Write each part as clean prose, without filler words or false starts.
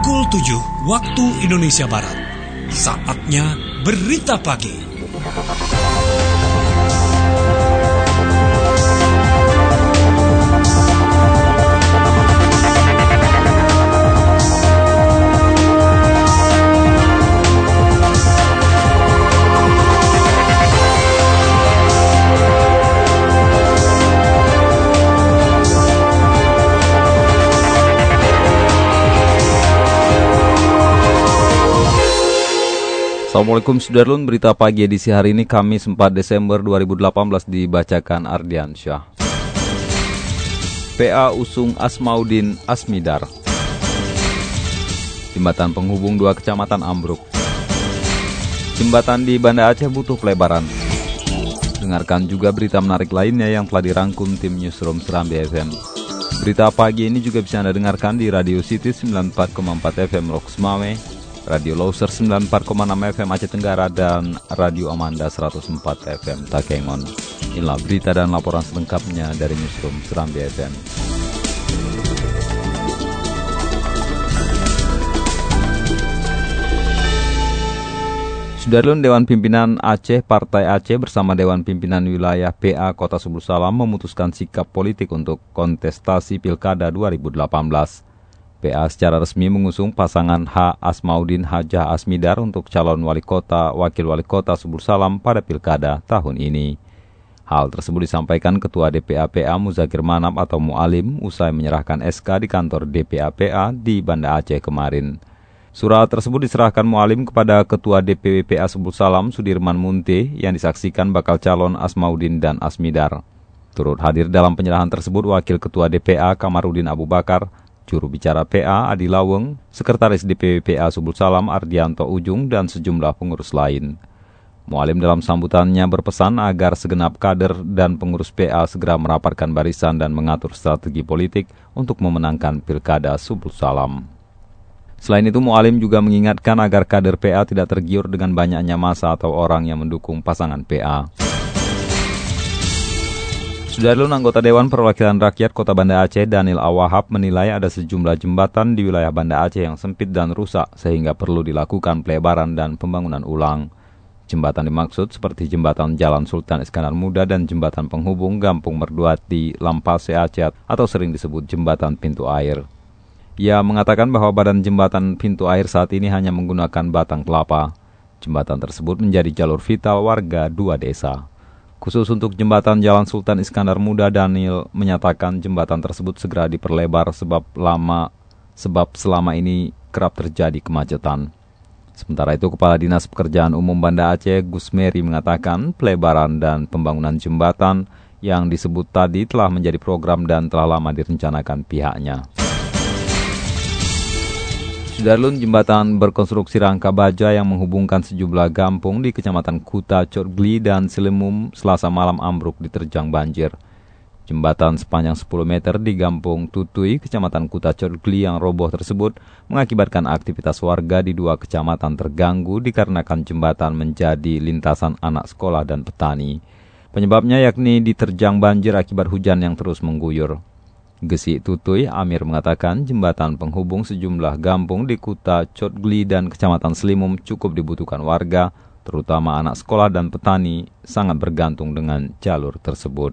Pukul 7 waktu Indonesia Barat. Saatnya berita pagi. Assalamualaikum Sudarlun, berita pagi edisi hari ini Kamis 4 Desember 2018 dibacakan Ardiansyah. PA usung Asmaudin Asmidar. Jembatan penghubung dua kecamatan ambruk. Jembatan di Banda Aceh butuh pelebaran. Dengarkan juga berita menarik lainnya yang telah dirangkum tim Newsroom Serambi FM. Berita pagi ini juga bisa Anda dengarkan di Radio City 94,4 FM Loks Mame, Radio Loser 94,6 FM Aceh Tenggara, dan Radio Amanda 104 FM Takengon. Inilah berita dan laporan selengkapnya dari Newsroom Serambi FM. Sudarlun, Dewan Pimpinan Aceh Partai Aceh bersama Dewan Pimpinan Wilayah PA Kota Subul Salam memutuskan sikap politik untuk kontestasi Pilkada 2018. PA secara resmi mengusung pasangan H. Asmaudin Hajah Asmidar untuk calon wali kota, wakil wali kota Subul Salam pada Pilkada tahun ini. Hal tersebut disampaikan Ketua DPA PA Muzakir Manap atau Mu'alim usai menyerahkan SK di kantor DPA PA di Banda Aceh kemarin. Surat tersebut diserahkan Mu'alim kepada Ketua DPW PA Subul Salam Sudirman Munte yang disaksikan bakal calon Asmaudin dan Asmidar. Turut hadir dalam penyerahan tersebut Wakil Ketua DPA Kamarudin Abu Bakar, Juru bicara PA Adi Laweng, Sekretaris DPW PA Subul Salam Ardianto Ujung, dan sejumlah pengurus lain. Mu'alim dalam sambutannya berpesan agar segenap kader dan pengurus PA segera merapatkan barisan dan mengatur strategi politik untuk memenangkan Pilkada Subul Salam. Selain itu, Mu'alim juga mengingatkan agar kader PA tidak tergiur dengan banyaknya massa atau orang yang mendukung pasangan PA. Sudarlun, anggota Dewan Perwakilan Rakyat Kota Banda Aceh Daniel Awahab menilai ada sejumlah jembatan di wilayah Banda Aceh yang sempit dan rusak sehingga perlu dilakukan pelebaran dan pembangunan ulang. Jembatan dimaksud seperti jembatan Jalan Sultan Iskandar Muda dan jembatan penghubung Gampung Merduati Lampase Aceh atau sering disebut jembatan pintu air. Ia mengatakan bahwa badan jembatan pintu air saat ini hanya menggunakan batang kelapa. Jembatan tersebut menjadi jalur vital warga dua desa. Khusus untuk jembatan Jalan Sultan Iskandar Muda, Daniel menyatakan jembatan tersebut segera diperlebar sebab selama ini kerap terjadi kemacetan. Sementara itu, Kepala Dinas Pekerjaan Umum Banda Aceh Gus Meri mengatakan pelebaran dan pembangunan jembatan yang disebut tadi telah menjadi program dan telah lama direncanakan pihaknya. Sudarlun, jembatan berkonstruksi rangka baja yang menghubungkan sejumlah kampung di Kecamatan Kuta, Cotgli, dan Silemum Selasa malam ambruk diterjang banjir. Jembatan sepanjang 10 meter di Kampung Tutui, Kecamatan Kuta, Cotgli yang roboh tersebut mengakibatkan aktivitas warga di dua kecamatan terganggu dikarenakan jembatan menjadi lintasan anak sekolah dan petani. Penyebabnya yakni diterjang banjir akibat hujan yang terus mengguyur. Gesi Tutui Amir mengatakan jembatan penghubung sejumlah kampung di Kuta, Cotgli, dan Kecamatan Selimum cukup dibutuhkan warga, terutama anak sekolah dan petani, sangat bergantung dengan jalur tersebut.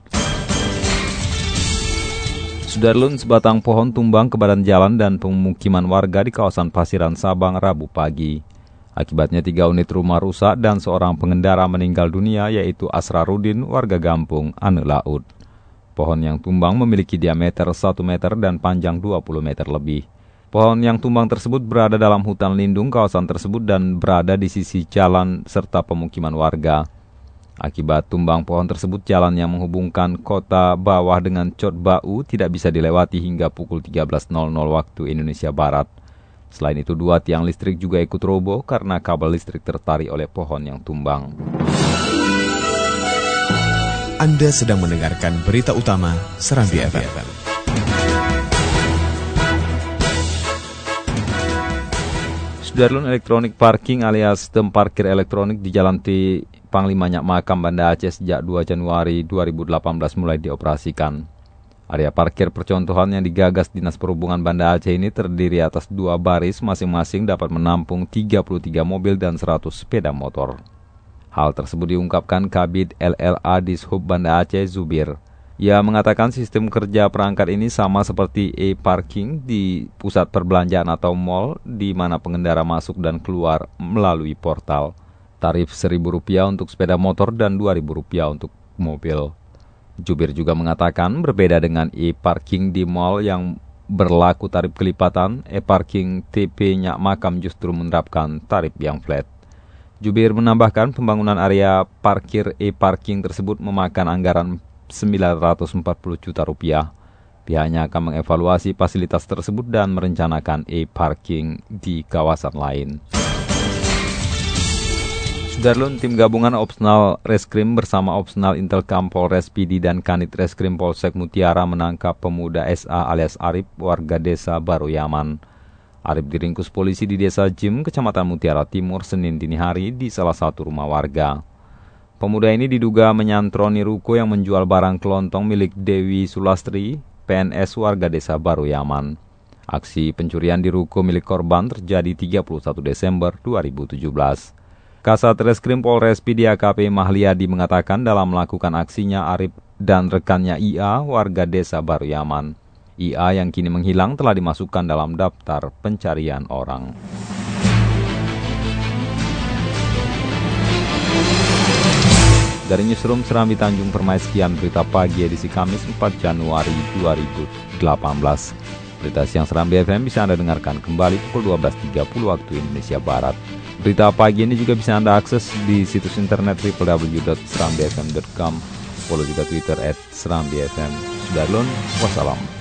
Sudarlun, sebatang pohon tumbang ke badan jalan dan pemukiman warga di kawasan Pasiran Sabang Rabu pagi. Akibatnya 3 unit rumah rusak dan seorang pengendara meninggal dunia, yaitu Asrarudin, warga kampung Ane Laut. Pohon yang tumbang memiliki diameter 1 meter dan panjang 20 meter lebih. Pohon yang tumbang tersebut berada dalam hutan lindung kawasan tersebut dan berada di sisi jalan serta pemukiman warga. Akibat tumbang pohon tersebut, jalan yang menghubungkan kota bawah dengan Cot Bau tidak bisa dilewati hingga pukul 13.00 waktu Indonesia Barat. Selain itu, 2 tiang listrik juga ikut roboh karena kabel listrik tertarik oleh pohon yang tumbang. Anda sedang mendengarkan berita utama Serambi FM. Sudarlun, elektronik parking alias sistem parkir elektronik di Jalan T. Panglima Nyak Makam Banda Aceh sejak 2 Januari 2018 mulai dioperasikan. Area parkir percontohan yang digagas Dinas Perhubungan Banda Aceh ini terdiri atas 2 baris masing-masing dapat menampung 33 mobil dan 100 sepeda motor. Hal tersebut diungkapkan Kabid LLA Dishub Banda Aceh Zubir. Ia mengatakan sistem kerja perangkat ini sama seperti e-parking di pusat perbelanjaan atau mall di mana pengendara masuk dan keluar melalui portal. Tarif Rp1.000 untuk sepeda motor dan Rp2.000 untuk mobil. Jubir juga mengatakan berbeda dengan e-parking di mall yang berlaku tarif kelipatan, e-parking TP Nyak Makam justru menerapkan tarif yang flat. Jubir menambahkan pembangunan area parkir e-parking tersebut memakan anggaran Rp940 juta. Pihaknya akan mengevaluasi fasilitas tersebut dan merencanakan e-parking di kawasan lain. Sudarlun, tim gabungan Opsnal Reskrim bersama Opsnal Intelkam Polres Pidi dan Kanit Reskrim Polsek Mutiara menangkap pemuda SA alias Arif, warga desa Baru Yaman. Arif diringkus polisi di desa Jim, Kecamatan Mutiara Timur, Senin dini hari di salah satu rumah warga. Pemuda ini diduga menyantroni ruko yang menjual barang kelontong milik Dewi Sulastri, PNS warga desa Baru Yaman. Aksi pencurian di ruko milik korban terjadi 31 Desember 2017. Kasat Reskrim Polres Pidi AKP Mahliadi mengatakan dalam melakukan aksinya Arif dan rekannya IA warga desa Baru Yaman. IA yang kini menghilang telah dimasukkan dalam daftar pencarian orang. Dari Newsroom Serambi Tanjung Permai, sekian berita pagi edisi Kamis 4 Januari 2018. Berita siang Serambi FM bisa Anda dengarkan kembali pukul 12.30 waktu Indonesia Barat. Berita pagi ini juga bisa Anda akses di situs internet www.serambifm.com. Follow juga Twitter @serambifm. Sudarlun, wassalam.